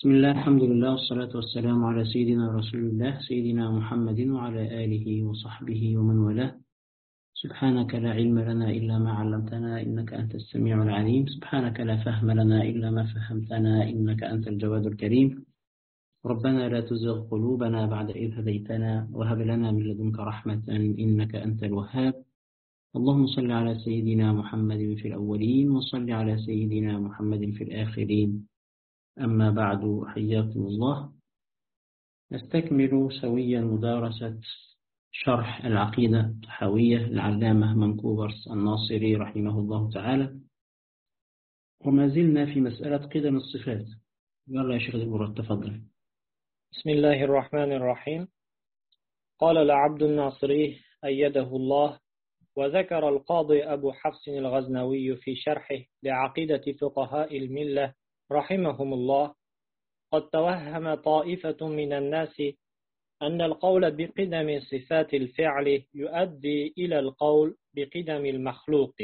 بسم الله، الحمد لله، والصلاة والسلام على سيدنا رسول الله سيدنا محمد وعلى آله وصحبه ومن والاه. سبحانك لا علم لنا إلا ما علمتنا إنك أنت السميع العليم. سبحانك لا فهم لنا إلا ما فهمتنا إنك أنت الجواد الكريم. ربنا لا تزغ قلوبنا بعد إذ هديتنا وهب لنا من لدنك رحمة إنك أنت الوهاب. اللهم صل على سيدنا محمد في الأولين وصل على سيدنا محمد في الآخرين. أما بعد، حياكم الله. نستكمل سويا مدارسة شرح العقيدة الطحاوية للعلامة منكوبرس الناصري رحمه الله تعالى، وما زلنا في مسألة قدم الصفات. يلا يا شيخ المراد، تفضل. بسم الله الرحمن الرحيم. قال العبد الناصري أيده الله، وذكر القاضي أبو حفص الغزنوي في شرحه لعقيدة فقهاء الملة رحمهم الله: قد توهم طائفة من الناس أن القول بقدم صفات الفعل يؤدي إلى القول بقدم المخلوق،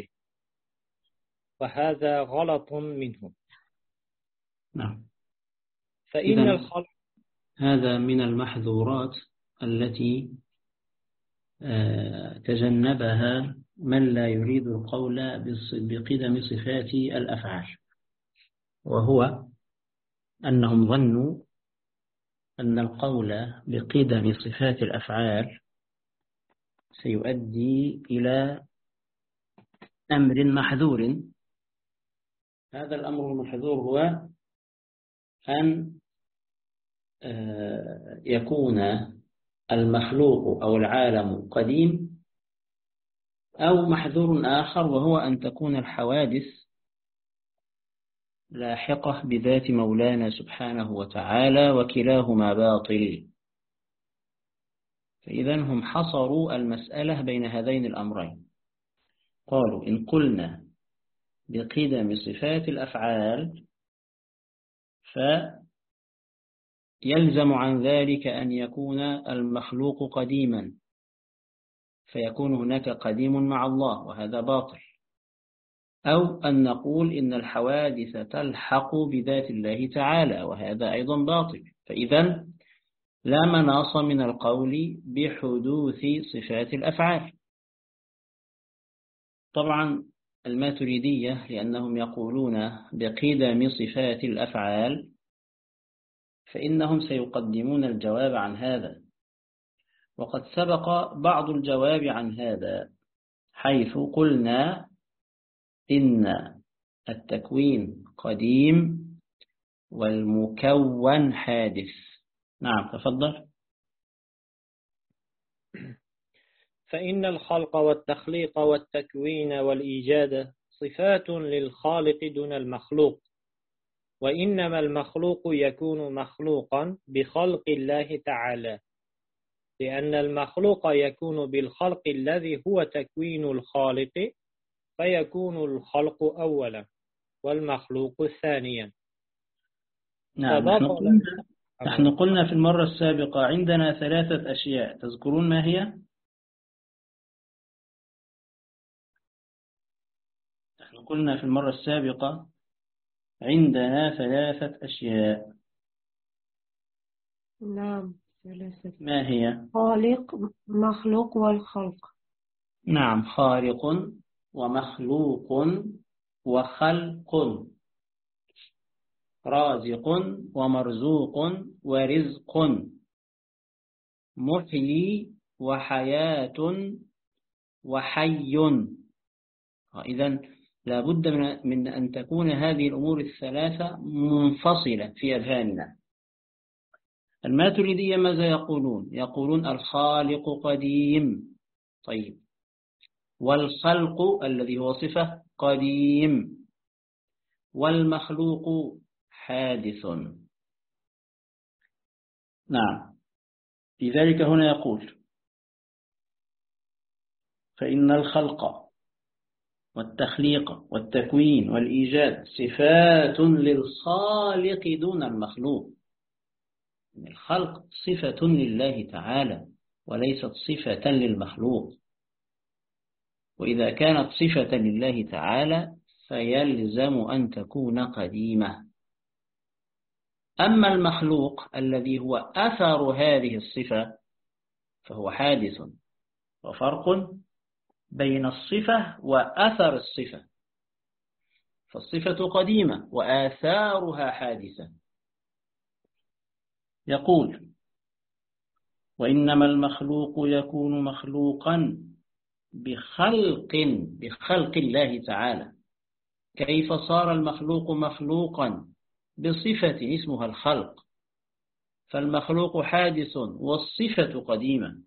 وهذا غلط منهم. نعم. فإن الخلق هذا من المحظورات التي تجنبها من لا يريد القول بقدم صفات الأفعال، وهو أنهم ظنوا أن القول بقدم صفات الأفعال سيؤدي إلى أمر محذور. هذا الأمر المحذور هو أن يكون المخلوق أو العالم قديم، أو محذور آخر وهو أن تكون الحوادث لاحقة بذات مولانا سبحانه وتعالى، وكلاهما باطل. فإذا هم حصروا المسألة بين هذين الأمرين. قالوا إن قلنا بقدم صفات الأفعال فيلزم عن ذلك أن يكون المخلوق قديما، فيكون هناك قديم مع الله، وهذا باطل. أو أن نقول إن الحوادث تلحق بذات الله تعالى، وهذا أيضا باطل. فإذا لا مناص من القول بحدوث صفات الأفعال. طبعا الماتريدية لأنهم يقولون بقدم صفات الأفعال فإنهم سيقدمون الجواب عن هذا، وقد سبق بعض الجواب عن هذا، حيث قلنا إن التكوين قديم والمكون حادث. نعم، تفضل. فإن الخلق والتخليق والتكوين والإيجاد صفات للخالق دون المخلوق، وإنما المخلوق يكون مخلوقا بخلق الله تعالى، لأن المخلوق يكون بالخلق الذي هو تكوين الخالق، فيكون الخلق أولا والمخلوق ثانيا. نعم، نحن قلنا في المرة السابقة عندنا 3 أشياء، تذكرون ما هي؟ نحن قلنا في المرة السابقة عندنا 3 أشياء. نعم، 3. ما هي؟ خالق، مخلوق، والخلق. نعم، خالق ومخلوق وخلق، رازق ومرزوق ورزق، محيي وحياة وحي. إذن لا بد من أن تكون هذه الأمور ال3 منفصلة في أذهاننا. الماتريدية ماذا يقولون؟ يقولون الخالق قديم، طيب، والخلق الذي هو صفة قديم، والمخلوق حادث. نعم، لذلك هنا يقول فإن الخلق والتخليق والتكوين والإيجاد صفات للخالق دون المخلوق. الخلق صفة لله تعالى وليست صفة للمخلوق، وإذا كانت صفة لله تعالى فيلزم أن تكون قديمة. أما المخلوق الذي هو أثر هذه الصفة فهو حادث، وفرق بين الصفة وأثر الصفة، فالصفة قديمة وآثارها حادثة. يقول: وإنما المخلوق يكون مخلوقا بخلق الله تعالى. كيف صار المخلوق مخلوقا؟ بصفة اسمها الخلق، فالمخلوق حادث والصفة قديمة،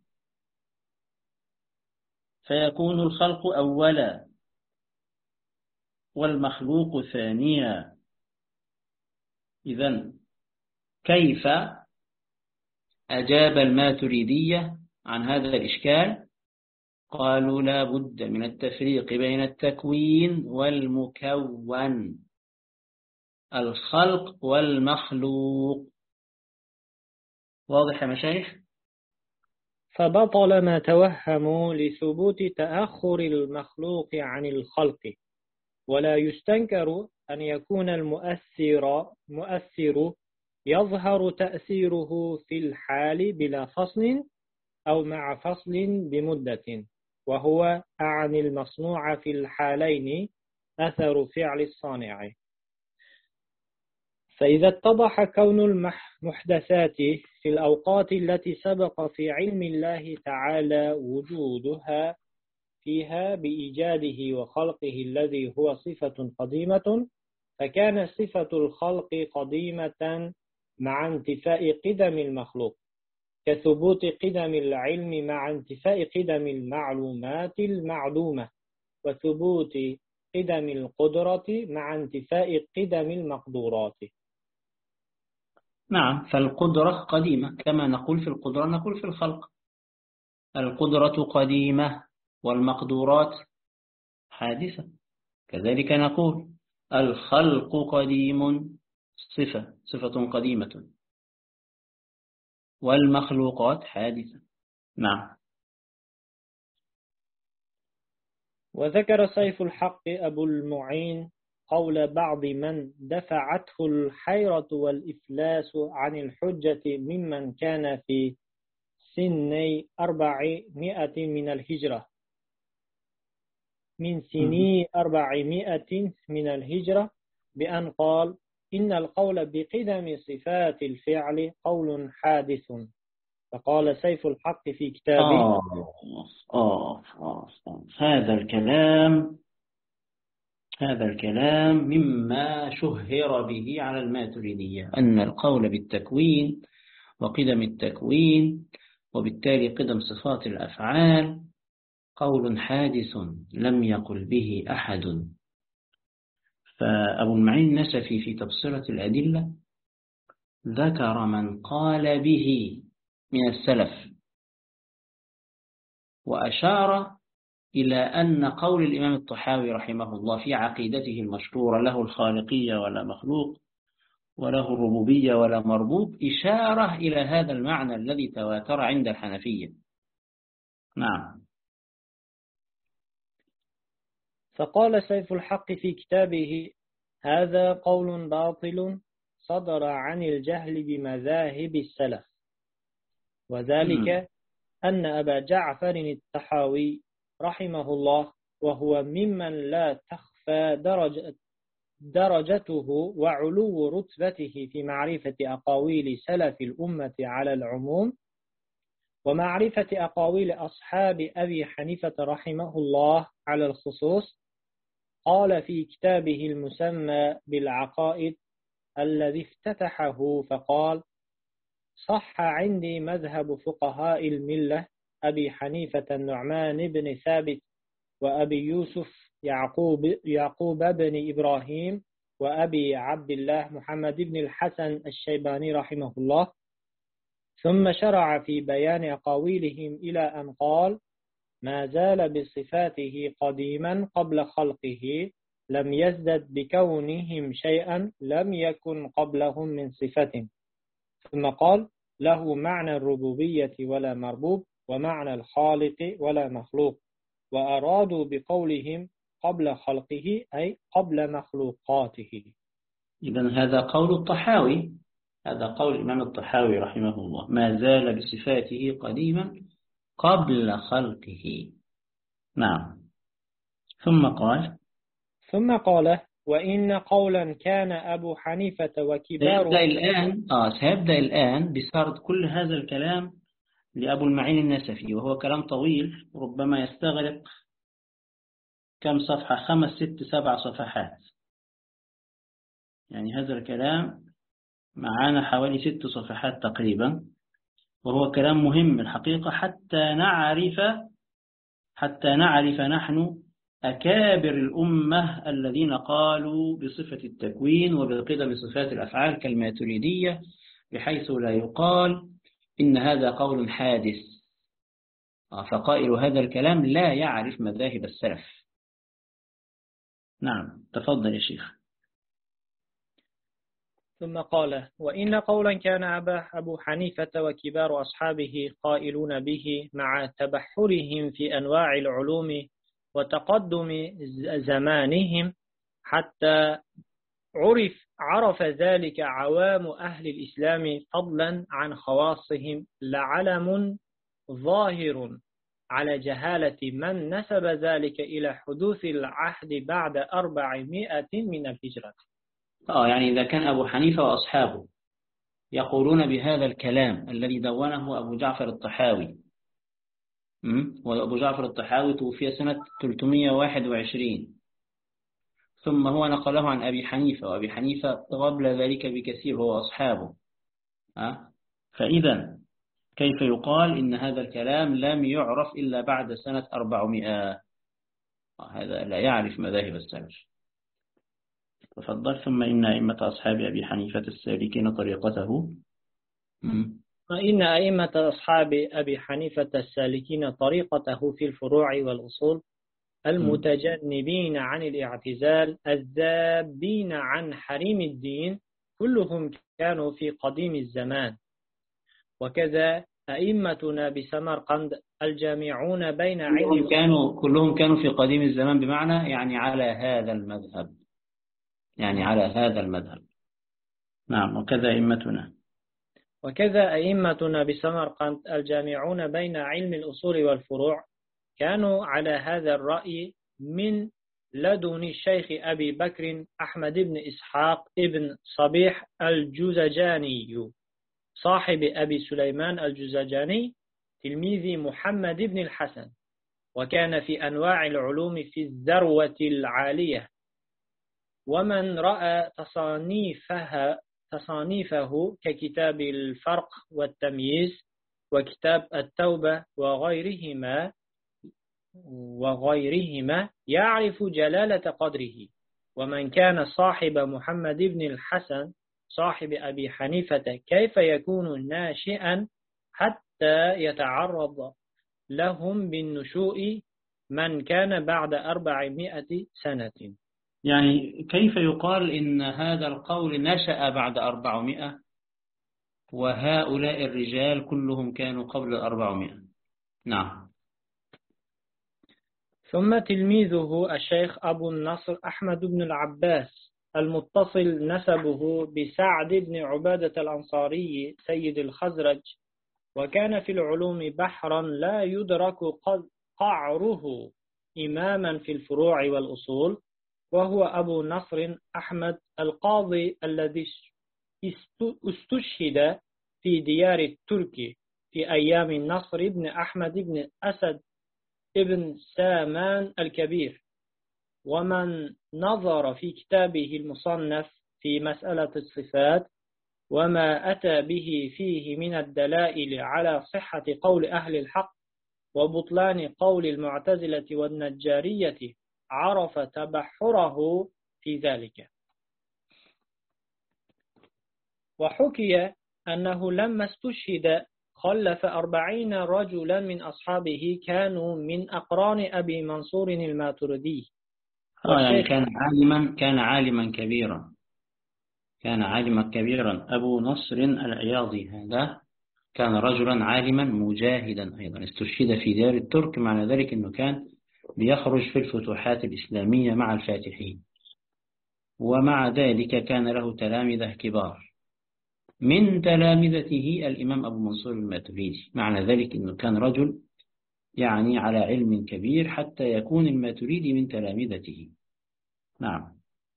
فيكون الخلق أولا والمخلوق ثانيا. إذن كيف أجاب الماتريدية عن هذا الإشكال؟ قالوا: لا بد من التفريق بين التكوين والمكون، الخلق والمخلوق. واضح يا مشايخ؟ فبطل ما توهموا لثبوت تأخر المخلوق عن الخلق، ولا يستنكر أن يكون المؤثر يظهر تأثيره في الحال بلا فصل أو مع فصل بمدة، وهو أعني المصنوع في الحالين أثر فعل الصانع. فإذا اتضح كون المحدثات في الأوقات التي سبق في علم الله تعالى وجودها فيها بإيجاده وخلقه الذي هو صفة قديمة، فكان صفة الخلق قديمة مع انتفاء قدم المخلوق، كثبوت قدم العلم مع انتفاء قدم المعلومات المعدومة، وثبوت قدم القدرة مع انتفاء قدم المقدورات. نعم، فالقدرة قديمة كما نقول في القدرة نقول في الخلق. القدرة قديمة والمقدورات حادثة، كذلك نقول الخلق قديم، صفة قديمة، والمخلوقات حادثة. نعم. وذكر سيف الحق أبو المعين قول بعض من دفعته الحيرة والإفلاس عن الحجة ممن كان في سني 400 من الهجرة، من سني 400 من الهجرة، بأن قال: إن القول بقدم صفات الفعل قول حادث. فقال سيف الحق في كتابه: هذا الكلام مما شهر به على الماتريدية، أن القول بالتكوين وقدم التكوين وبالتالي قدم صفات الأفعال قول حادث لم يقل به أحد. فأبو المعين النسفي في تبصرة الأدلة ذكر من قال به من السلف، وأشار إلى أن قول الإمام الطحاوي رحمه الله في عقيدته المشهورة له الخالقية ولا مخلوق وله الربوبية ولا مربوب إشارة إلى هذا المعنى الذي تواتر عند الحنفية. نعم. فقال سيف الحق في كتابه: هذا قول باطل صدر عن الجهل بمذاهب السلف، وذلك أن أبا جعفر الطحاوي رحمه الله، وهو ممن لا تخفى درجته وعلو رتبته في معرفة أقاويل سلف الأمة على العموم، ومعرفة أقاويل أصحاب أبي حنيفة رحمه الله على الخصوص، قال في كتابه المسمى بالعقائد الذي افتتحه فقال: صح عندي مذهب فقهاء الملة أبي حنيفة النعمان بن ثابت، وأبي يوسف يعقوب بن إبراهيم، وأبي عبد الله محمد بن الحسن الشيباني رحمه الله. ثم شرع في بيان أقاويلهم إلى أن قال: ما زال بصفاته قديما قبل خلقه، لم يزدد بكونهم شيئا لم يكن قبلهم من صفة. ثم قال: له معنى الربوبية ولا مربوب، ومعنى الخالق ولا مخلوق، وأرادوا بقولهم قبل خلقه أي قبل مخلوقاته. إذن هذا قول الطحاوي هذا قول الإمام الطحاوي رحمه الله، ما زال بصفاته قديما قبل خلقه. نعم. ثم قال وإن قولا كان أبو حنيفة وكبار سيبدأ الآن بسرد كل هذا الكلام لأبو المعين النسفي، وهو كلام طويل ربما يستغرق كم صفحة، 5 6 7 صفحات. يعني هذا الكلام معانا حوالي 6 صفحات تقريبا، وهو كلام مهم الحقيقة حتى نعرف نحن أكابر الأمة الذين قالوا بصفة التكوين وبقدم صفات الأفعال كالماتريدية، بحيث لا يقال إن هذا قول حادث، فقائل هذا الكلام لا يعرف مذاهب السلف. نعم، تفضل يا شيخ. ثم قال وإن قولا كان أبو حنيفة وكبار أصحابه قائلون به مع تبحرهم في أنواع العلوم وتقدم زمانهم حتى عرف ذلك عوام أهل الإسلام فضلا عن خواصهم، لعلم ظاهر على جهالة من نسب ذلك إلى حدوث العهد بعد 400 من الهجرة. يعني إذا كان أبو حنيفة وأصحابه يقولون بهذا الكلام الذي دونه أبو جعفر الطحاوي، وأبو جعفر الطحاوي توفي سنة 321، ثم هو نقله عن أبي حنيفة، وأبي حنيفة قبل ذلك بكثير هو أصحابه، فإذا كيف يقال إن هذا الكلام لم يعرف إلا بعد سنة 400؟ هذا لا يعرف مذاهب السلف. تفضل. ثم إن أئمة أصحاب أبي حنيفة السالكين طريقته فإن أئمة أصحاب أبي حنيفة السالكين طريقته في الفروع والأصول، المتجنبين عن الاعتزال، الذابين عن حريم الدين، كلهم كانوا في قديم الزمان. وكذا أئمتنا بسمرقند الجامعون بين علم كلهم كانوا في قديم الزمان، بمعنى يعني على هذا المذهب. نعم. وكذا أئمتنا بسمرقند الجامعون بين علم الأصول والفروع كانوا على هذا الرأي من لدن الشيخ أبي بكر أحمد بن إسحاق ابن صبيح الجزجاني صاحب أبي سليمان الجزجاني تلميذ محمد بن الحسن، وكان في أنواع العلوم في الذروة العالية. ومن رأى تصانيفه ككتاب الفرق والتمييز وكتاب التوبة وغيرهما يعرف جلالة قدره. ومن كان صاحب محمد بن الحسن صاحب أبي حنيفة كيف يكون ناشئا حتى يتعرض لهم بالنشوء من كان بعد 400 سنة؟ يعني كيف يقال إن هذا القول نشأ بعد 400 وهؤلاء الرجال كلهم كانوا قبل 400؟ نعم. ثم تلميذه الشيخ أبو النصر أحمد بن العباس المتصل نسبه بسعد بن عبادة الأنصاري سيد الخزرج، وكان في العلوم بحرا لا يدرك قعره، إماما في الفروع والأصول، وهو أبو نصر أحمد القاضي الذي استشهد في ديار الترك في أيام النصر بن أحمد بن أسد ابن سامان الكبير. ومن نظر في كتابه المصنف في مسألة الصفات وما أتى به فيه من الدلائل على صحة قول أهل الحق وبطلان قول المعتزلة والنجارية عرف تبحره في ذلك. وحكي أنه لما استشهد خلف 40 رجلا من أصحابه كانوا من أقران أبي منصور الماتريدي. يعني كان عالما كبيرا. أبو نصر العياضي هذا كان رجلا عالما مجاهدا أيضا، استشهد في ديار الترك، معنى ذلك أنه كان بيخرج في الفتوحات الإسلامية مع الفاتحين، ومع ذلك كان له تلامذة كبار، من تلامذته الإمام أبو منصور الماتريدي. معنى ذلك أنه كان رجل يعني على علم كبير حتى يكون الماتريدي من تلامذته. نعم.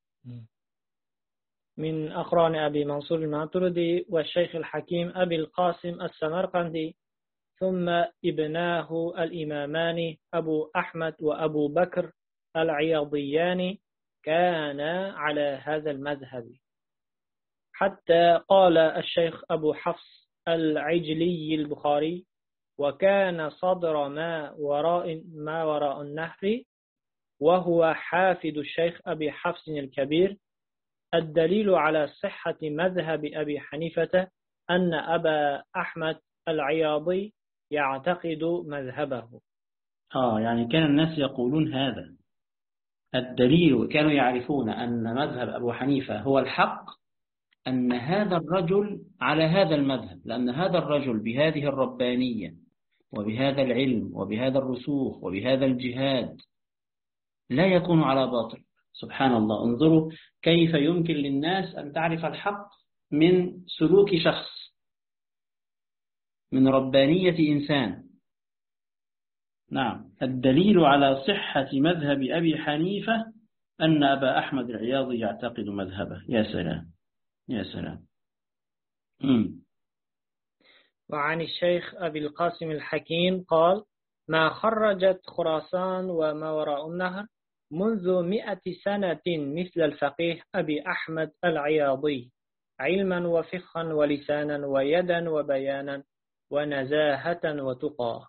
من أقران أبي منصور الماتريدي والشيخ الحكيم أبي القاسم السمرقندي، ثم ابناه الإمامان أبو أحمد وأبو بكر العياضيان كانا على هذا المذهب، حتى قال الشيخ أبو حفص العجلي البخاري: وكان صدر ما وراء النهر، وهو حافظ الشيخ أبي حفص الكبير. الدليل على صحة مذهب أبي حنيفة أن أبا أحمد العياضي يعتقد مذهبه. يعني كان الناس يقولون هذا الدليل، كانوا يعرفون أن مذهب أبو حنيفة هو الحق، أن هذا الرجل على هذا المذهب، لأن هذا الرجل بهذه الربانية وبهذا العلم وبهذا الرسوخ وبهذا الجهاد لا يكون على باطل. سبحان الله، انظروا كيف يمكن للناس أن تعرف الحق من سلوك شخص، من ربانية إنسان. نعم، الدليل على صحة مذهب أبي حنيفة أن أبا أحمد العياضي يعتقد مذهبه. يا سلام يا سلام. وعن الشيخ أبي القاسم الحكيم قال: ما خرجت خراسان وما وراء النهر منذ 100 سنة مثل الفقيه أبي أحمد العياضي، علما وفقها ولسانا ويدا وبيانا ونزاهة وتقى.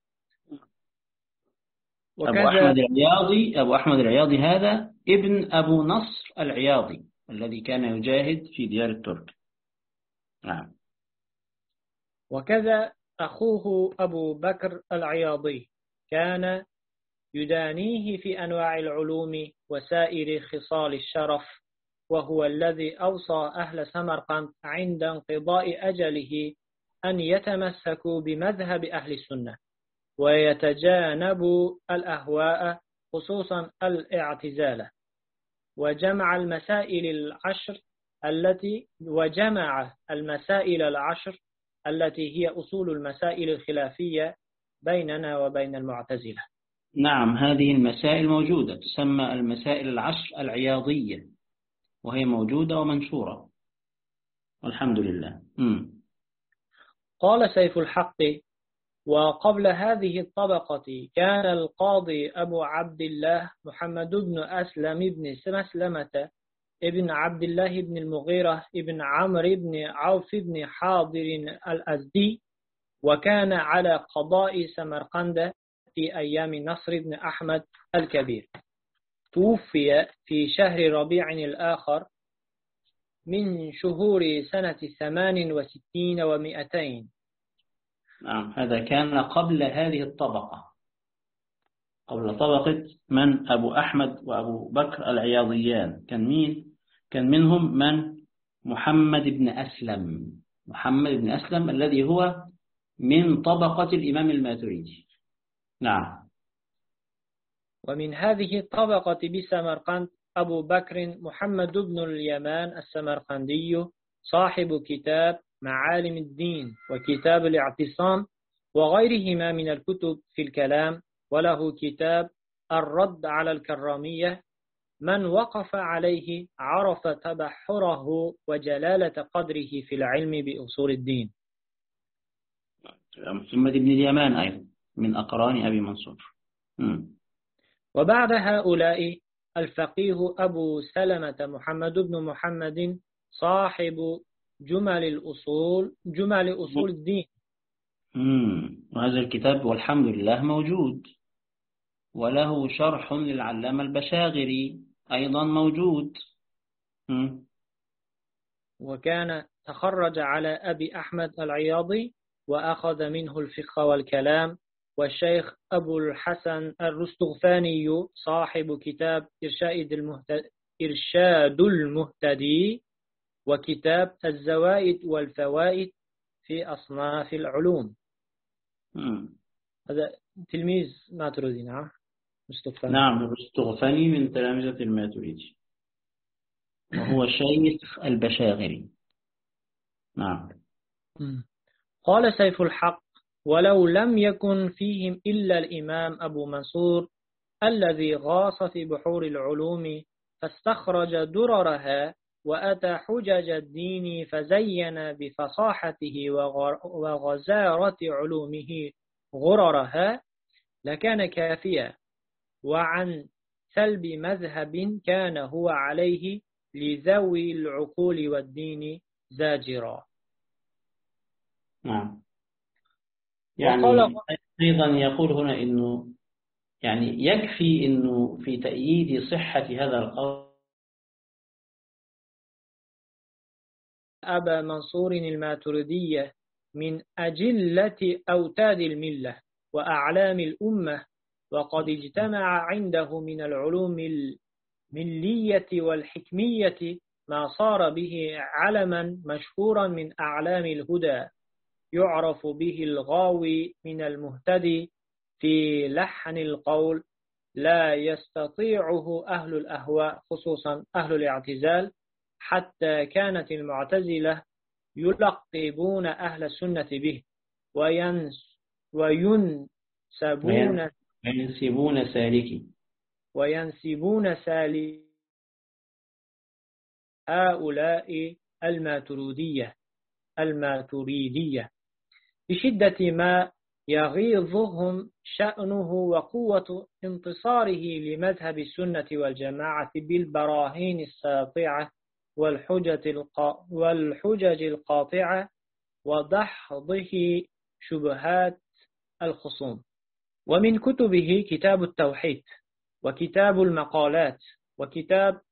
أبو أحمد العياضي هذا ابن أبو نصر العياضي الذي كان يجاهد في ديار الترك. نعم. وكذا أخوه أبو بكر العياضي كان يدانيه في أنواع العلوم وسائر خصال الشرف، وهو الذي أوصى أهل سمرقند عند انقضاء أجله أن يتمسكوا بمذهب أهل السنة ويتجانبوا الأهواء، خصوصا الاعتزال، وجمع المسائل العشر التي هي أصول المسائل الخلافية بيننا وبين المعتزلة. نعم، هذه المسائل موجودة، تسمى المسائل العشر العياضية، وهي موجودة ومنشورة والحمد لله. قال سيف الحق: وقبل هذه الطبقة كان القاضي أبو عبد الله محمد بن أسلم بن مسلمة ابن عبد الله بن المغيرة ابن عمرو بن عوف بن حاضر الأزدي، وكان على قضاء سمرقند في أيام نصر بن أحمد الكبير. توفي في شهر ربيع الآخر من شهور سنة 68 و200. نعم، هذا كان قبل هذه الطبقة، قبل طبقة من أبو أحمد وأبو بكر العياضيان. كان مين؟ كان منهم من؟ محمد بن أسلم. محمد بن أسلم الذي هو من طبقة الإمام الماتريدي. نعم. ومن هذه الطبقة بسمرقند أبو بكر محمد بن اليمان السمرقندي، صاحب كتاب معالم الدين وكتاب الاعتصام وغيرهما من الكتب في الكلام، وله كتاب الرد على الكرامية. من وقف عليه عرف تبحره وجلالة قدره في العلم بأصول الدين. محمد بن اليمان أيضا من أقران أبي منصور. وبعد هؤلاء الفقيه أبو سلمة محمد بن محمد صاحب جمل أصول الدين. وهذا الكتاب والحمد لله موجود، وله شرح للعلامة البشاغري أيضا موجود. وكان تخرج على أبي أحمد العياضي وأخذ منه الفقه والكلام. والشيخ أبو الحسن الرستغفاني صاحب كتاب إرشاد المهتدي وكتاب الزوائد والفوائد في أصناف العلوم. هذا تلميذ ماتريدي. نعم، نعم، الرستغفاني من تلامذة الماتريدي، وهو شيخ البشاغري. نعم. قال سيف الحق: ولو لم يكن فيهم إلا الإمام أبو منصور الذي غاص في بحور العلوم فاستخرج دررها وأتى حجج الدين فزين بفصاحته وغزارة علومه غررها لكان كافيا، وعن سلب مذهب كان هو عليه لذوي العقول والدين زاجرا. نعم. يعني أيضا يقول هنا إنه يعني يكفي إنه في تأييد صحة هذا القول أبا منصور الماتريدية من أجلة أوتاد الملة وأعلام الأمة، وقد اجتمع عنده من العلوم الملية والحكمية ما صار به علما مشهورا من أعلام الهدى، يعرف به الغاوي من المهتدي في لحن القول لا يستطيعه أهل الأهواء خصوصا أهل الاعتزال، حتى كانت المعتزلة يلقبون أهل السنة به وينسبون سالكي هؤلاء الماتريدية بشدة ما يغيظهم شأنه وقوة انتصاره لمذهب السنة والجماعة بالبراهين الساطعة والحجج القاطعة ودحضه شبهات الخصوم. ومن كتبه كتاب التوحيد، وكتاب المقالات، وكتاب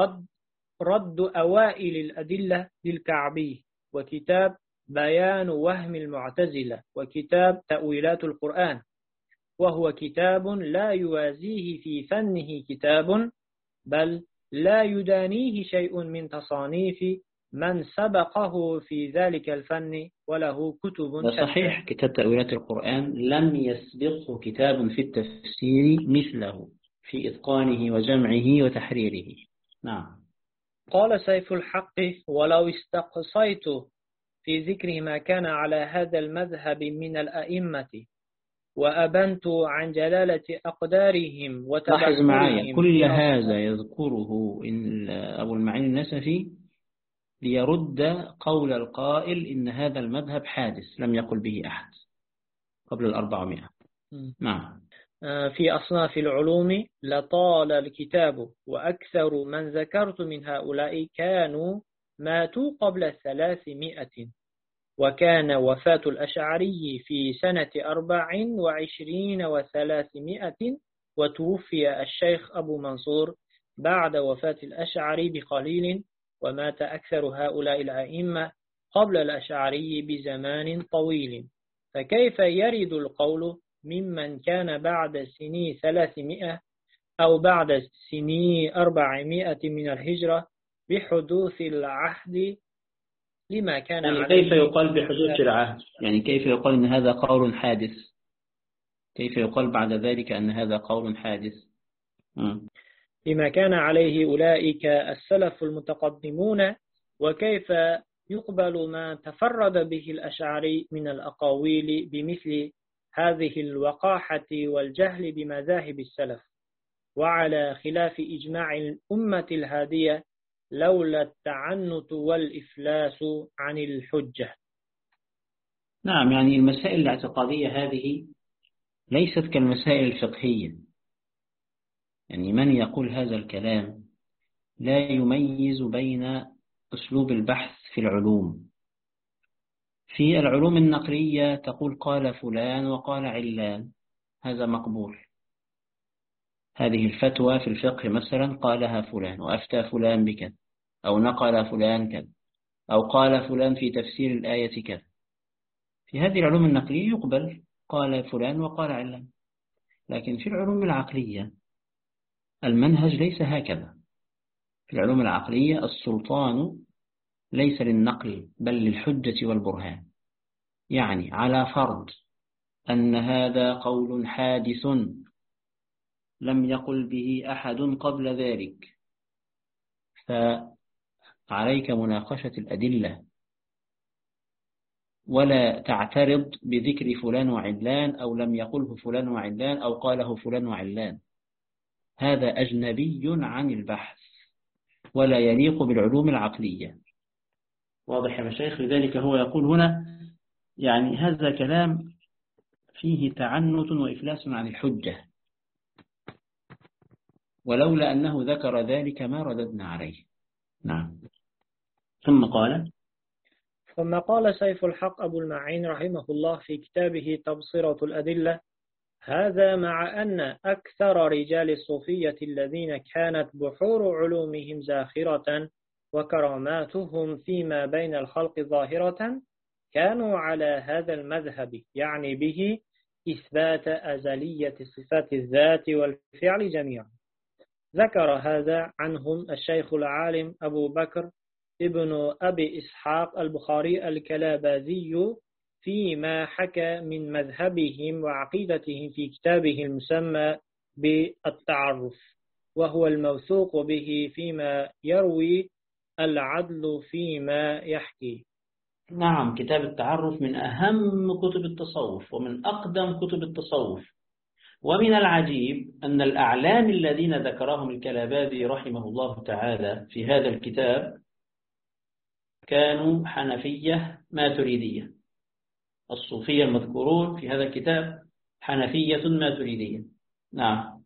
رد أوائل الأدلة للكعبي، وكتاب بيان وهم المعتزلة، وكتاب تأويلات القرآن، وهو كتاب لا يوازيه في فنه كتاب، بل لا يدانيه شيء من تصانيف من سبقه في ذلك الفن وله كتب شتى. صحيح، كتاب تأويلات القرآن لم يسبقه كتاب في التفسير مثله في إتقانه وجمعه وتحريره. نعم. قال سيف الحق: ولو استقصيت في ذكر ما كان على هذا المذهب من الأئمة وأبنت عن جلالة أقدارهم وتبحرهم. لاحظ معي كل هذا يذكره أبو المعين النسفي ليرد قول القائل إن هذا المذهب حادث لم يقل به أحد قبل 400. نعم. في أصناف العلوم لطال الكتاب، وأكثر من ذكرت من هؤلاء كانوا ماتوا قبل 300، وكان وفاة الأشعري في سنة 24 و300، وتوفي الشيخ أبو منصور بعد وفاة الأشعري بقليل، ومات أكثر هؤلاء الأئمة قبل الأشعري بزمان طويل، فكيف يرد القول ممن كان بعد سني 300 أو بعد سني 400 من الهجرة بحدوث العهد لما كان يعني عليه؟ كيف يقال بحدوث العهد؟ يعني كيف يقال أن هذا قول حادث؟ كيف يقال بعد ذلك أن هذا قول حادث؟ لما كان عليه أولئك السلف المتقدمون، وكيف يقبل ما تفرد به الأشعري من الأقاويل بمثل هذه الوقاحة والجهل بمذاهب السلف، وعلى خلاف إجماع الأمة الهادية لولا التعنت والإفلاس عن الحجة. نعم، يعني المسائل الاعتقادية هذه ليست كالمسائل الفقهية. يعني من يقول هذا الكلام لا يميز بين أسلوب البحث في العلوم. في العلوم النقلية تقول قال فلان وقال علان، هذا مقبول. هذه الفتوى في الفقه مثلا قالها فلان وأفتى فلان بكذا، أو نقل فلان كذا، أو قال فلان في تفسير الآية كذا. في هذه العلوم النقلية يقبل قال فلان وقال علان. لكن في العلوم العقلية المنهج ليس هكذا. في العلوم العقلية السلطان ليس للنقل بل للحجة والبرهان. يعني على فرض أن هذا قول حادث لم يقل به أحد قبل ذلك، فعليك مناقشة الأدلة ولا تعترض بذكر فلان وعلان أو لم يقله فلان وعلان أو قاله فلان وعلان. هذا أجنبي عن البحث ولا يليق بالعلوم العقلية. واضح يا مشايخ؟ لذلك هو يقول هنا يعني هذا كلام فيه تعنت وإفلاس عن الحجة، ولولا أنه ذكر ذلك ما رددنا عليه. نعم. ثم قال سيف الحق أبو المعين رحمه الله في كتابه تبصرة الأدلة: هذا مع أن أكثر رجال الصوفية الذين كانت بحور علومهم زاخرة وكراماتهم فيما بين الخلق ظاهرة كانوا على هذا المذهب، يعني به إثبات أزلية صفات الذات والفعل جميعا. ذكر هذا عنهم الشيخ العالم أبو بكر ابن أبي إسحاق البخاري الكلاباذي فيما حكى من مذهبهم وعقيدتهم في كتابه المسمى بالتعرف، وهو الموثوق به فيما يروي، العدل فيما يحكي. نعم، كتاب التعرف من أهم كتب التصوف ومن أقدم كتب التصوف. ومن العجيب أن الأعلام الذين ذكرهم الكلاباذي رحمه الله تعالى في هذا الكتاب كانوا حنفية ماتريدية. الصوفية المذكورون في هذا الكتاب حنفية ماتريدية. نعم.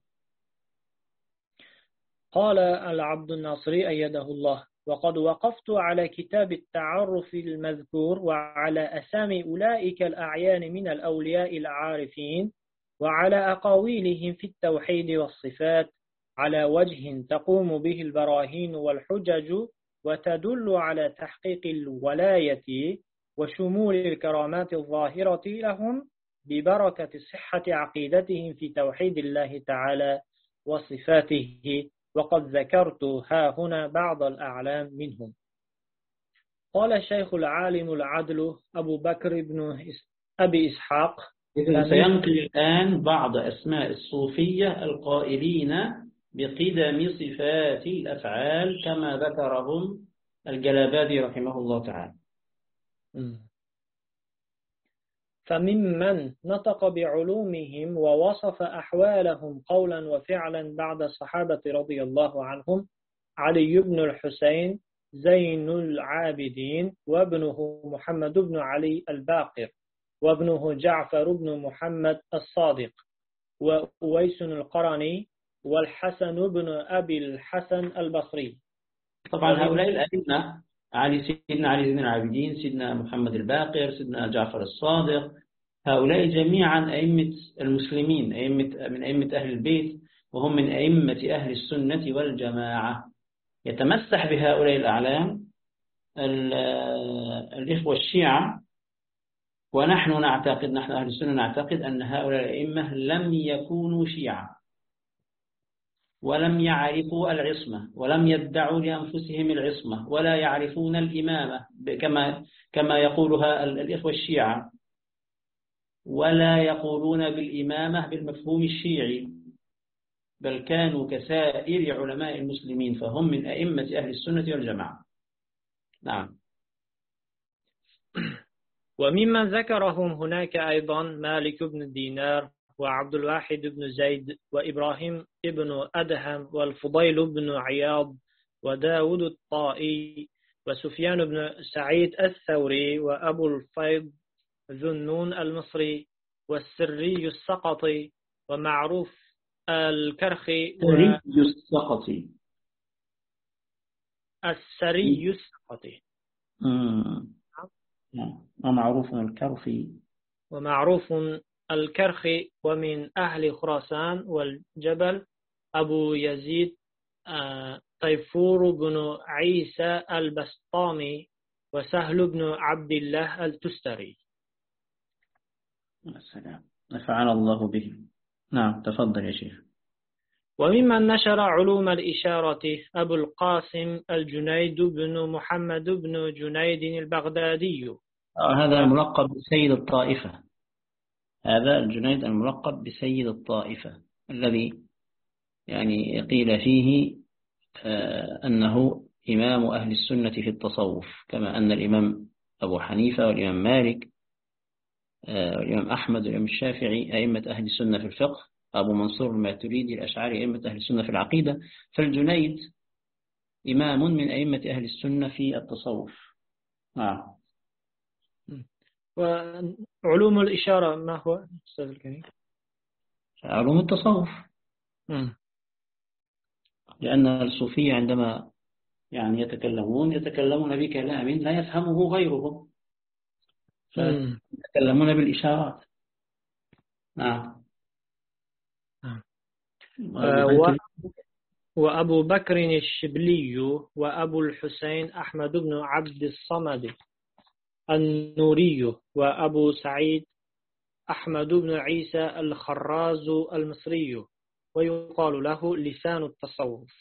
قال العبد الناصري أيده الله: وقد وقفت على كتاب التعرف المذكور وعلى أسامي أولئك الأعيان من الأولياء العارفين وعلى أقاويلهم في التوحيد والصفات على وجه تقوم به البراهين والحجج وتدل على تحقيق الولاية وشمول الكرامات الظاهرة لهم ببركة صحة عقيدتهم في توحيد الله تعالى وصفاته، وقد ذكرت ها هنا بعض الأعلام منهم. قال الشيخ العالم العدل أبو بكر بن أبي إسحاق: سينقل الآن بعض أسماء الصوفية القائلين بقدم صفات الأفعال كما ذكرهم الجلاباذي رحمه الله تعالى. فممن نطق بعلومهم ووصف أحوالهم قولا وفعلا بعد الصحابة رضي الله عنهم علي بن الحسين زين العابدين وابنه محمد بن علي الباقر وابنه جعفر بن محمد الصادق وأويس القرني والحسن بن أبي الحسن البصري. طبعا هؤلاء الأئمة سيدنا علي زين العابدين، سيدنا محمد الباقر، سيدنا جعفر الصادق، هؤلاء جميعا أئمة المسلمين، من أئمة أهل البيت، وهم من أئمة أهل السنة والجماعة. يتمسح بهؤلاء الأعلام الإخوة الشيعة، ونحن نعتقد، نحن أهل السنة نعتقد أن هؤلاء الأئمة لم يكونوا شيعة ولم يعرفوا العصمة ولم يدعوا لأنفسهم العصمة ولا يعرفون الإمامة كما يقولها الإخوة الشيعة، ولا يقولون بالإمامة بالمفهوم الشيعي، بل كانوا كسائر علماء المسلمين، فهم من أئمة أهل السنة والجماعة. نعم. وممن ذكرهم هناك أيضا مالك بن دينار وعبد الواحد بن زيد وإبراهيم بن أدهم والفضيل بن عياض وداود الطائي وسفيان بن سعيد الثوري وأبو الفيض ذنون المصري والسري السقطي ومعروف الكرخي السري السقطي ومعروف الكرخي الكرخي. ومن أهل خراسان والجبل أبو يزيد طيفور بن عيسى البسطامي وسهل بن عبد الله التستري. السلام، نفعل الله به. نعم، تفضل يا شيخ. وممن نشر علوم الإشارة أبو القاسم الجنيد بن محمد بن جنيد البغدادي. هذا الملقب بسيد الطائفة، هذا الجنيد الملقب بسيد الطائفة، الذي يعني قيل فيه أنه إمام أهل السنة في التصوف، كما أن الإمام أبو حنيفة والإمام مالك والإمام أحمد والإمام الشافعي أئمة أهل السنة في الفقه، أبو منصور الماتريدي الأشعري أئمة أهل السنة في العقيدة، فالجنيد إمام من أئمة أهل السنة في التصوف. وعلوم الإشارة ما هو أستاذ الكريم؟ علوم التصوف. لأن الصوفية عندما يعني يتكلمون بكلام لا يفهمه غيرهم، فيتكلمون بالإشارات. وأبو بكر الشبلي وأبو الحسين أحمد بن عبد الصمد النوري وأبو سعيد أحمد بن عيسى الخراز المصري، ويقال له لسان التصوف.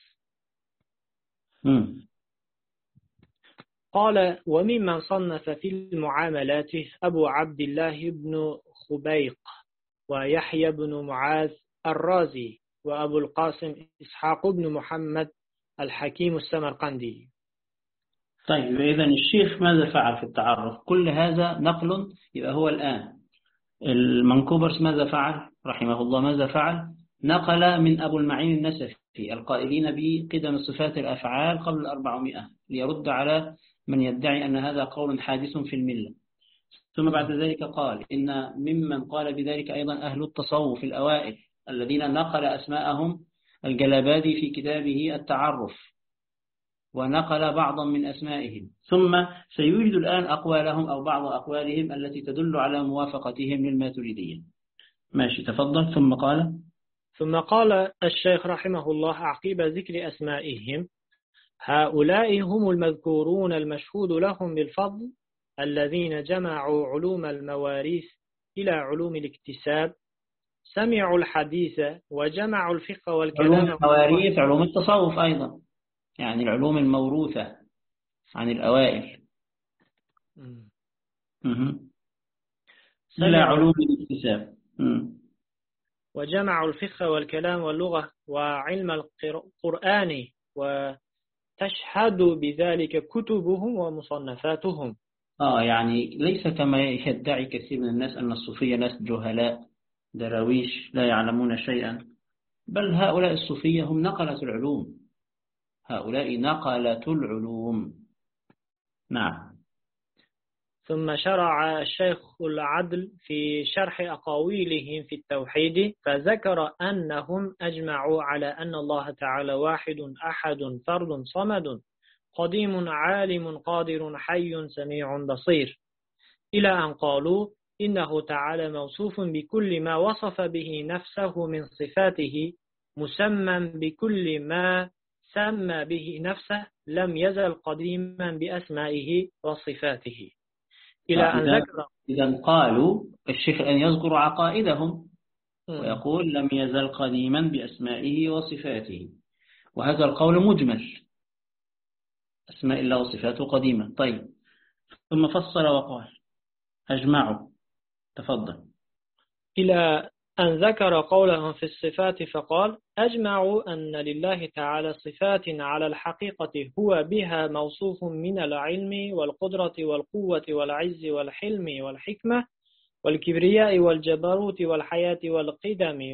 قال: وممن صنف في المعاملات أبو عبد الله بن خبيق ويحيى بن معاذ الرازي وأبو القاسم إسحاق بن محمد الحكيم السمرقندي. طيب، إذن الشيخ ماذا فعل في التعرف؟ كل هذا نقل. يبقى هو الآن المنكوبرس ماذا فعل رحمه الله؟ ماذا فعل؟ نقل من أبو المعين النسفي القائلين بقدم صفات الأفعال قبل 400 ليرد على من يدعي أن هذا قول حادث في الملة. ثم بعد ذلك قال إن ممن قال بذلك أيضا أهل التصوف الأوائل الذين نقل أسماءهم الجلابادي في كتابه التعرف، ونقل بعضا من أسمائهم، ثم سيوجد الآن أقوالهم أو بعض أقوالهم التي تدل على موافقتهم للماتريدية. ماشي، تفضل. ثم قال الشيخ رحمه الله عقب ذكر أسمائهم: هؤلاء هم المذكورون المشهود لهم بالفضل الذين جمعوا علوم المواريث إلى علوم الاكتساب، سمعوا الحديث وجمعوا الفقه والكلام. علوم المواريث علوم التصوف أيضا، يعني العلوم الموروثة عن الأوائل إلى علوم الاكتساب. وجمعوا الفقه والكلام واللغة وعلم القرآن، وتشهد بذلك كتبهم ومصنفاتهم. يعني ليس كما يدعي كثير من الناس أن الصوفية ناس جهلاء دراويش لا يعلمون شيئا، بل هؤلاء الصوفية هم نقلة العلوم، هؤلاء نقلة العلوم. نعم. ثم شرع الشيخ العدل في شرح أقاويلهم في التوحيد، فذكر أنهم أجمعوا على أن الله تعالى واحد أحد فرد صمد قديم عالم قادر حي سميع بصير، إلى أن قالوا إنه تعالى موصوف بكل ما وصف به نفسه من صفاته، مسمى بكل ما سمى به نفسه، لم يزل قديما بأسمائه وصفاته، إلى أن ذكر. إذا قالوا الشيخ أن يذكر عقائدهم ويقول لم يزل قديما بأسمائه وصفاته، وهذا القول مجمل، أسماء الله وصفاته قديمة. طيب، ثم فصل وقال أجمعوا. تفضل. إلى أن ذكر قولهم في الصفات فقال: أجمعوا أن لله تعالى صفات على الحقيقة هو بها موصوف من العلم والقدرة والقوة والعز والحلم والحكمة والكبرياء والجبروت والحياة والقدم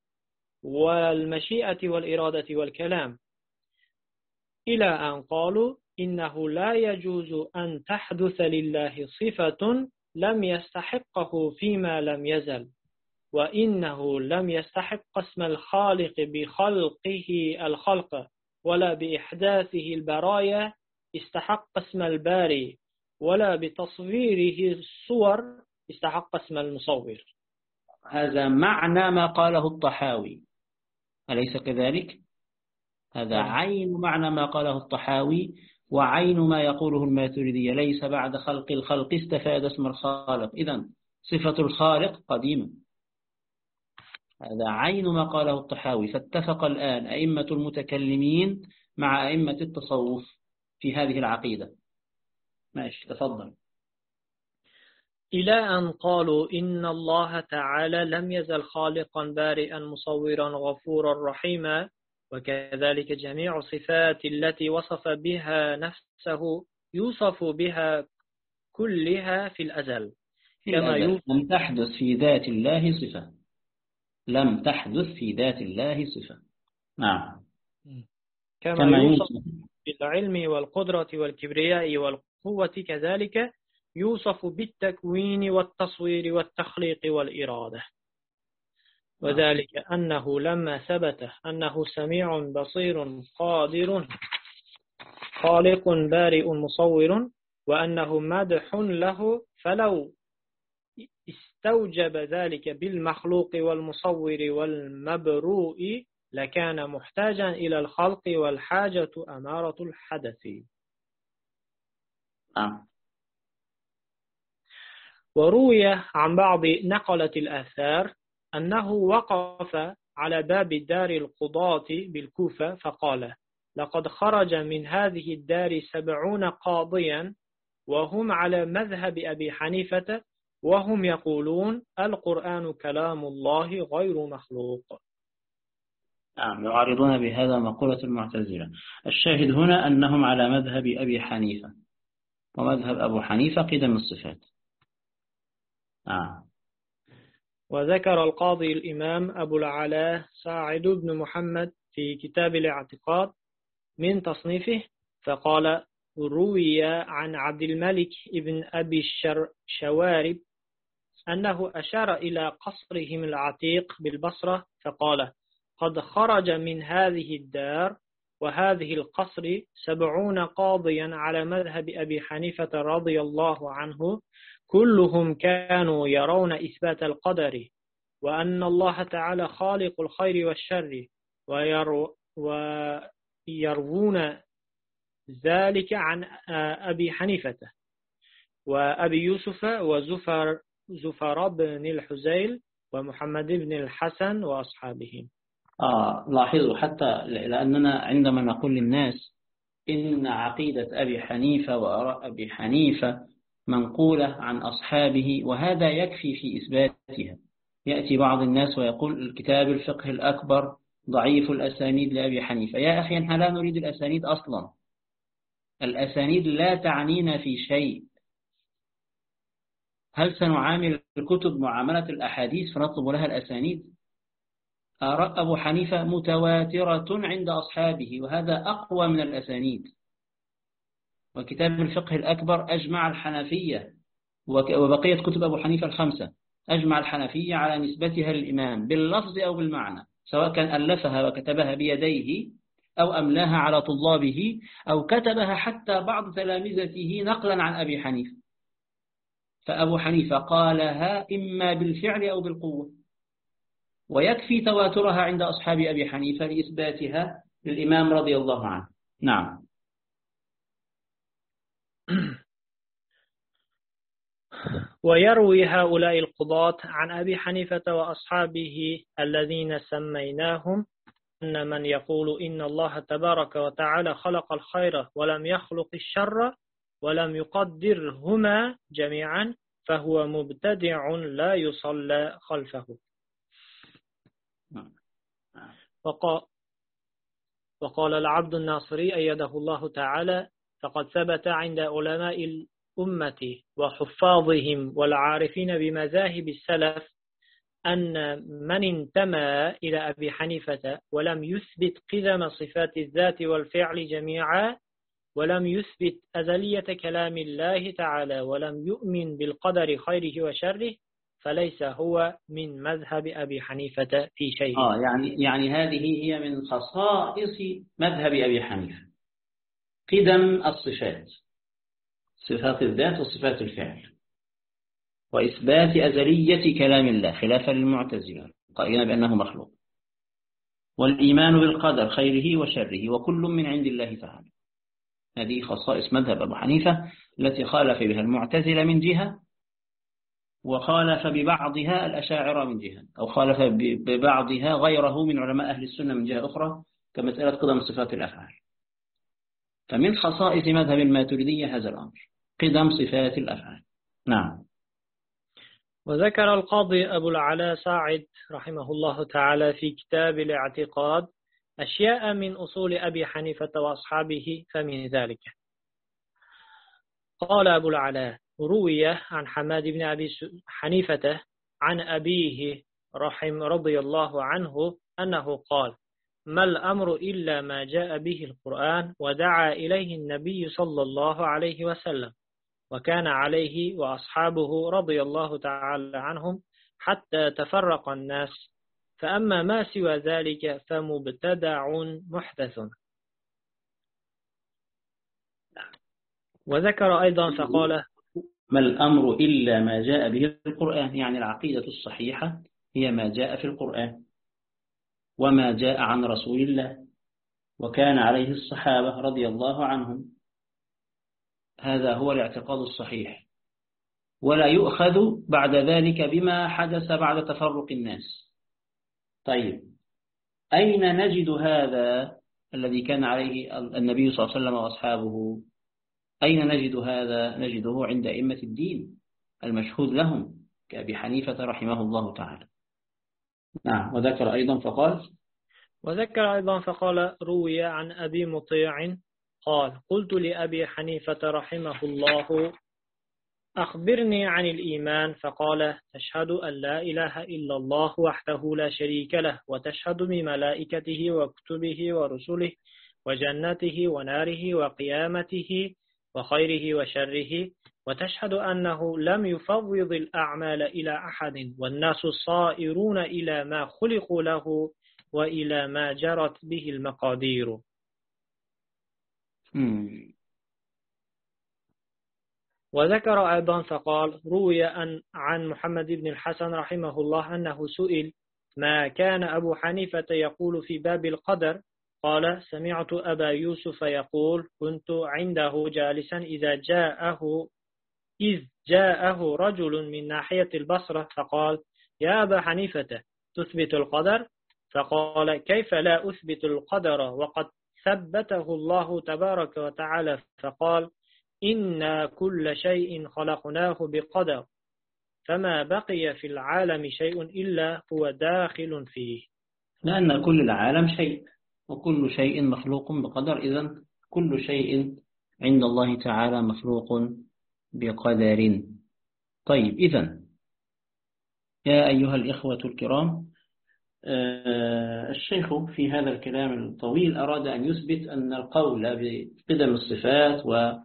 والمشيئة والإرادة والكلام، إلى أن قالوا إنه لا يجوز أن تحدث لله صفة لم يستحقه فيما لم يزل، وإنه لم يستحق اسم الخالق بخلقه الخلق، ولا بإحداثه البرايا استحق اسم الباري، ولا بتصويره الصور استحق اسم المصور. هذا معنى ما قاله الطحاوي، أليس كذلك؟ هذا عين معنى ما قاله الطحاوي وعين ما يقوله الماتريدية، ليس بعد خلق الخلق استفاد اسم الخالق، إذن صفة الخالق قديمة. هذا عين ما قاله الطحاوي. فاتفق الآن أئمة المتكلمين مع أئمة التصوف في هذه العقيدة. ماشي، تفضل. إلى أن قالوا إن الله تعالى لم يزل خالقا بارئا مصورا غفورا رحيما، وكذلك جميع صفات التي وصف بها نفسه يوصف بها كلها في الأزل في كما الأزل لم تحدث في ذات الله صفة، لم تحدث في ذات الله صفة. نعم. كما كما يوصف يوصف بالعلم والقدرة والكبرياء والقوة، كذلك يوصف بالتكوين والتصوير والتخليق والإرادة. وذلك أنه لما ثبت أنه سميع بصير قادر خالق بارئ مصور، وأنه مدح له، فلو استوجب ذلك بالمخلوق والمصور والمبروء لكان محتاجا إلى الخلق، والحاجة أمارة الحدث. وروي عن بعض نقلة الآثار أنه وقف على باب دار القضاة بالكوفة فقال: لقد خرج من هذه الدار 70 قاضيا وهم على مذهب أبي حنيفة، وهم يقولون القرآن كلام الله غير مخلوق. نعم، يعارضون بهذا مقولة المعتزلة. الشاهد هنا أنهم على مذهب أبي حنيفة، ومذهب أبو حنيفة قدم الصفات. وذكر القاضي الإمام أبو العلاء ساعد بن محمد في كتاب الاعتقاد من تصنيفه فقال: روي عن عبد الملك ابن أبي الشوارب أنه أشار إلى قصرهم العتيق بالبصرة فقال: قد خرج من هذه الدار وهذه القصر 70 قاضيا على مذهب أبي حنيفة رضي الله عنه، كلهم كانوا يرون إثبات القدر، وأن الله تعالى خالق الخير والشر، ويروون ذلك عن أبي حنيفة وأبي يوسف وزفر بن الحزيل ومحمد بن الحسن وأصحابهم. لاحظوا حتى لأننا عندما نقول للناس إن عقيدة أبي حنيفة وآراء أبي حنيفة منقولة عن أصحابه، وهذا يكفي في إثباتها. يأتي بعض الناس ويقول الكتاب الفقه الأكبر ضعيف الأسانيد لأبي حنيفة. يا أخي، نحن لا نريد الأسانيد أصلا، الأسانيد لا تعنينا في شيء. هل سنعامل الكتب معاملة الأحاديث فنطلب لها الأسانيد؟ آراء أبو حنيفة متواترة عند أصحابه، وهذا أقوى من الأسانيد. وكتاب الفقه الأكبر أجمع الحنفية وبقية كتب أبو حنيفة الخمسة أجمع الحنفية على نسبتها للإمام باللفظ أو بالمعنى، سواء كان ألفها وكتبها بيديه أو أملاها على طلابه أو كتبها حتى بعض تلامذته نقلا عن أبي حنيفة. فأبو حنيفة قالها إما بالفعل أو بالقوة، ويكفي تواترها عند أصحاب أبي حنيفة لإثباتها للإمام رضي الله عنه. نعم. ويروي هؤلاء القضاة عن أبي حنيفة وأصحابه الذين سميناهم أن من يقول إن الله تبارك وتعالى خلق الخير ولم يخلق الشر ولم يقدرهما جميعا فهو مبتدع لا يصلى خلفه. وقال العبد الناصري أيده الله تعالى: فقد ثبت عند علماء الأمة وحفاظهم والعارفين بمذاهب السلف أن من انتمى إلى أبي حنيفة ولم يثبت قدم صفات الذات والفعل جميعا، ولم يثبت أزلية كلام الله تعالى، ولم يؤمن بالقدر خيره وشره، فليس هو من مذهب أبي حنيفة في شيء. يعني هذه هي من خصائص مذهب أبي حنيفة: قدم الصفات، صفات الذات وصفات الفعل، وإثبات أزلية كلام الله خلافا للمعتزلة قائلين بأنه مخلوق، والإيمان بالقدر خيره وشره وكل من عند الله تعالى. هذه خصائص مذهب أبو حنيفة التي خالف بها المعتزلة من جهة، وخالف ببعضها الأشاعرة من جهة، أو خالف ببعضها غيره من علماء أهل السنة من جهة أخرى كمسألة قدم صفات الأفعال. فمن خصائص مذهب الماتريدية هذا الأمر، قدم صفات الأفعال. نعم. وذكر القاضي أبو العلاء ساعد رحمه الله تعالى في كتاب الاعتقاد أشياء من أصول أبي حنيفة وأصحابه، فمن ذلك قال أبو العلاء: روي عن حماد بن أبي حنيفة عن أبيه رضي الله عنه أنه قال: ما الأمر إلا ما جاء به القرآن ودعا إليه النبي صلى الله عليه وسلم، وكان عليه وأصحابه رضي الله تعالى عنهم حتى تفرق الناس، فأما ما سوى ذلك فمبتدع محدث. وذكر أيضا فقال: ما الأمر إلا ما جاء به القرآن، يعني العقيدة الصحيحة هي ما جاء في القرآن وما جاء عن رسول الله وكان عليه الصحابة رضي الله عنهم، هذا هو الاعتقاد الصحيح، ولا يؤخذ بعد ذلك بما حدث بعد تفرق الناس. طيب، أين نجد هذا الذي كان عليه النبي صلى الله عليه وسلم وأصحابه؟ أين نجد هذا؟ نجده عند أئمة الدين المشهود لهم كأبي حنيفة رحمه الله تعالى. نعم. وذكر أيضا فقال: روي عن أبي مطيع قال: قلت لأبي حنيفة رحمه الله: أخبرني عن الإيمان، فقال: تشهد أن لا إله إلا الله وحده لا شريك له، وتشهد بملائكته وكتبه ورسله وجنته وناره وقيامته وخيره وشره، وتشهد أنه لم يفوض الأعمال إلى أحد، والناس صائرون إلى ما خلقوا له وإلى ما جرت به المقادير. وذكر أيضا فقال: روي عن محمد بن الحسن رحمه الله أنه سئل: ما كان أبو حنيفة يقول في باب القدر؟ قال: سمعت أبا يوسف يقول: كنت عنده جالسا إذ جاءه رجل من ناحية البصرة فقال: يا أبا حنيفة، تثبت القدر؟ فقال: كيف لا أثبت القدر وقد ثبته الله تبارك وتعالى؟ فقال: إن كل شيء خلقناه بقدر، فما بقي في العالم شيء إلا هو داخل فيه. لأن كل العالم شيء وكل شيء مخلوق بقدر، إذن كل شيء عند الله تعالى مخلوق بقدر. طيب، إذن يا أيها الإخوة الكرام، الشيخ في هذا الكلام الطويل أراد أن يثبت أن القول بقدم الصفات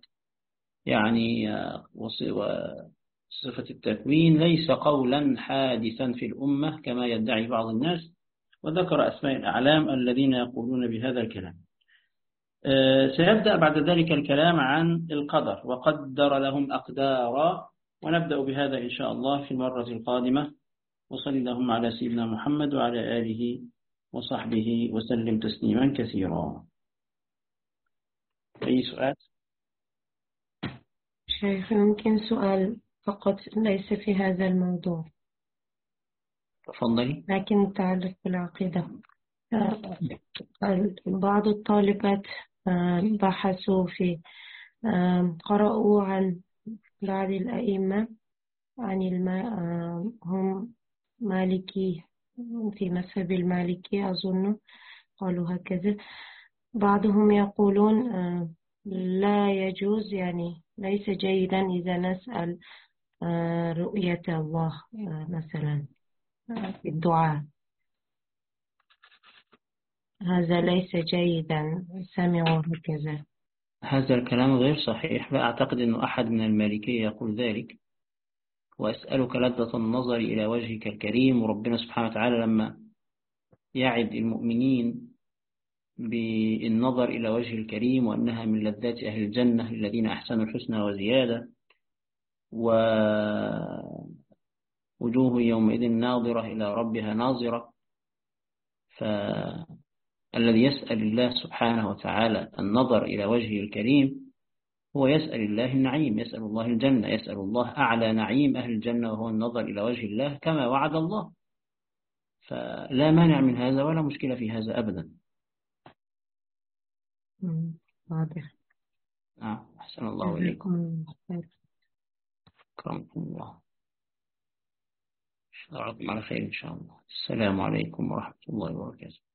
وصفة التكوين ليس قولا حادثا في الأمة كما يدعي بعض الناس، وذكر أسماء الأعلام الذين يقولون بهذا الكلام. سيبدأ بعد ذلك الكلام عن القدر وقدر لهم أقدارا، ونبدأ بهذا إن شاء الله في المرة القادمة. وصلى اللهم على سيدنا محمد وعلى آله وصحبه وسلم تسليما كثيرا. أي سؤال؟ شيخ، يمكن سؤال فقط ليس في هذا الموضوع. تفضلي. لكن متعلق بالعقيدة. بعض الطالبات بحثوا في قرأوا عن بعض الأئمة عن هم مالكي، في مذهب المالكي أظن قالوا هكذا. بعضهم يقولون لا يجوز، يعني ليس جيدا إذا نسأل رؤية الله مثلا في الدعاء، هذا ليس جيدا، سمعوا هكذا. هذا الكلام غير صحيح، لا أعتقد أن أحد من المالكية يقول ذلك. وأسألك لذة النظر إلى وجهك الكريم، وربنا سبحانه وتعالى لما يعد المؤمنين بالنظر إلى وجه الكريم وأنها من لذات أهل الجنة الذين أحسنوا الحسنى وزيادة، ووجوه يومئذ ناظرة إلى ربها ناظرة، فالذي يسأل الله سبحانه وتعالى النظر إلى وجهه الكريم هو يسأل الله النعيم، يسأل الله الجنة، يسأل الله أعلى نعيم أهل الجنة وهو النظر إلى وجه الله كما وعد الله. فلا مانع من هذا ولا مشكلة في هذا أبدا. واضح. أحسن الله إليكم. أكرمكم الله. على خير إن شاء الله. السلام عليكم ورحمة الله وبركاته.